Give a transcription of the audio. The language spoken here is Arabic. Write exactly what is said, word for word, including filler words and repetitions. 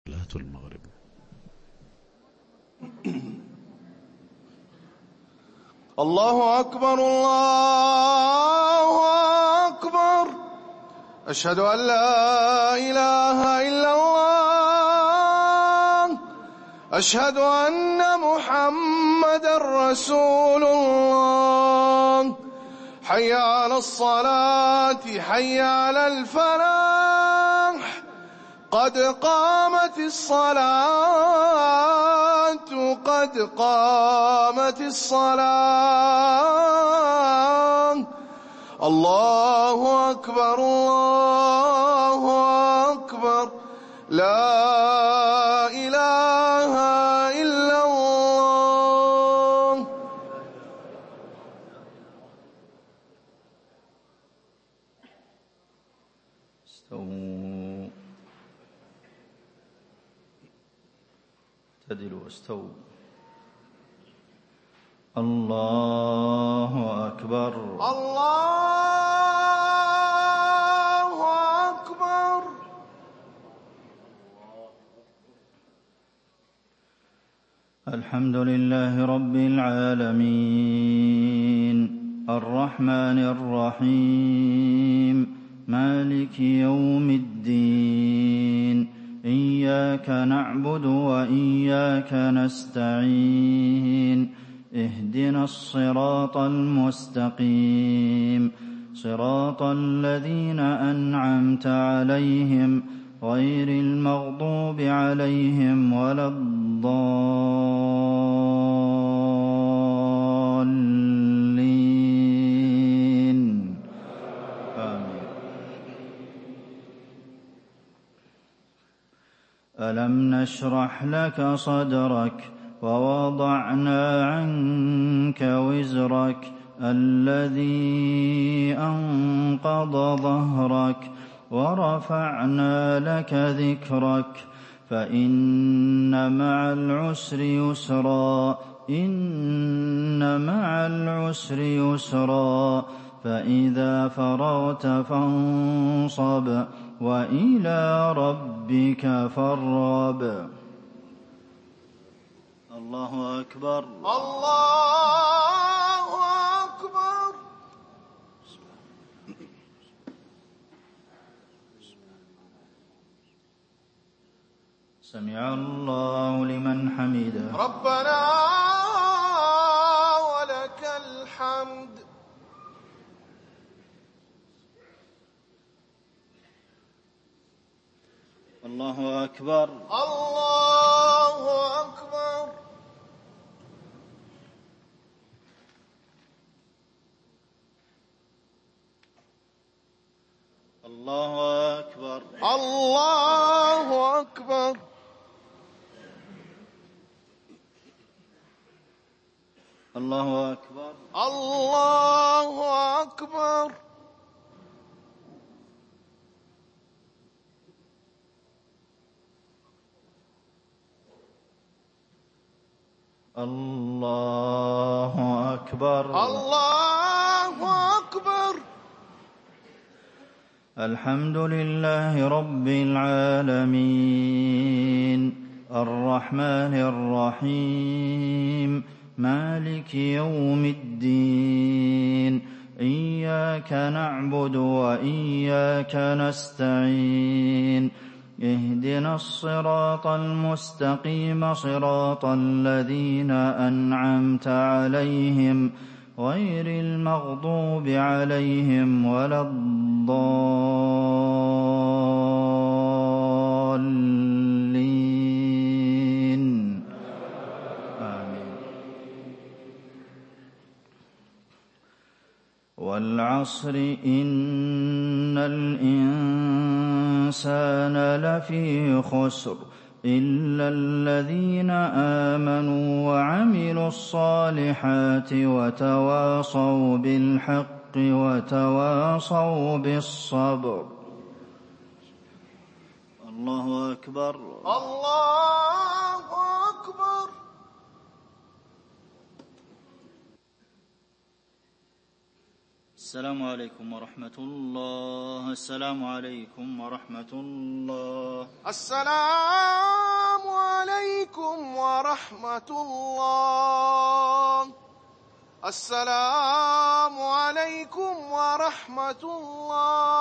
صلاة المغرب. الله أكبر الله أكبر، أشهد أن لا إله إلا الله، أشهد أن محمدا رسول الله. حي على الصلاة حي على الفلاح، قد قامت الصلاة قد قامت الصلاة. الله أكبر الله أكبر، لا إله إلا الله. استووا اعتدلوا واستووا. الله أكبر الله أكبر. الحمد لله رب العالمين، الرحمن الرحيم، مالك يوم الدين، إياك نعبد وإياك نستعين، اهدنا الصراط المستقيم، صراط الذين أنعمت عليهم غير المغضوب عليهم ولا الضالين. آمين. ألم نشرح لك صدرك ووضعنا عنك وزرك الذي أنقض ظهرك ورفعنا لك ذكرك، فإن مع العسر يسرا، إن مع العسر يسرا، فإذا فرغت فانصب وإلى ربك فارغب. الله أكبر الله أكبر. سمع الله لمن حمده. ربنا ولك الحمد. الله أكبر الله أكبر. الله أكبر الله أكبر. الله أكبر الله أكبر. الله أكبر الله أكبر. الحمد لله رب العالمين، الرحمن الرحيم، مالك يوم الدين، إياك نعبد وإياك نستعين، اهدنا الصراط المستقيم، صراط الذين أنعمت عليهم غير المغضوب عليهم ولا الضالين. آمين. والعصر إن الإنسان لفي خسر إلا الذين آمنوا وعملوا الصالحات وتواصوا بالحق وتواصوا بالصبر. الله أكبر الله أكبر. السلام عليكم ورحمة الله. السلام عليكم ورحمة الله. السلام ورحمة الله. السلام عليكم ورحمة الله.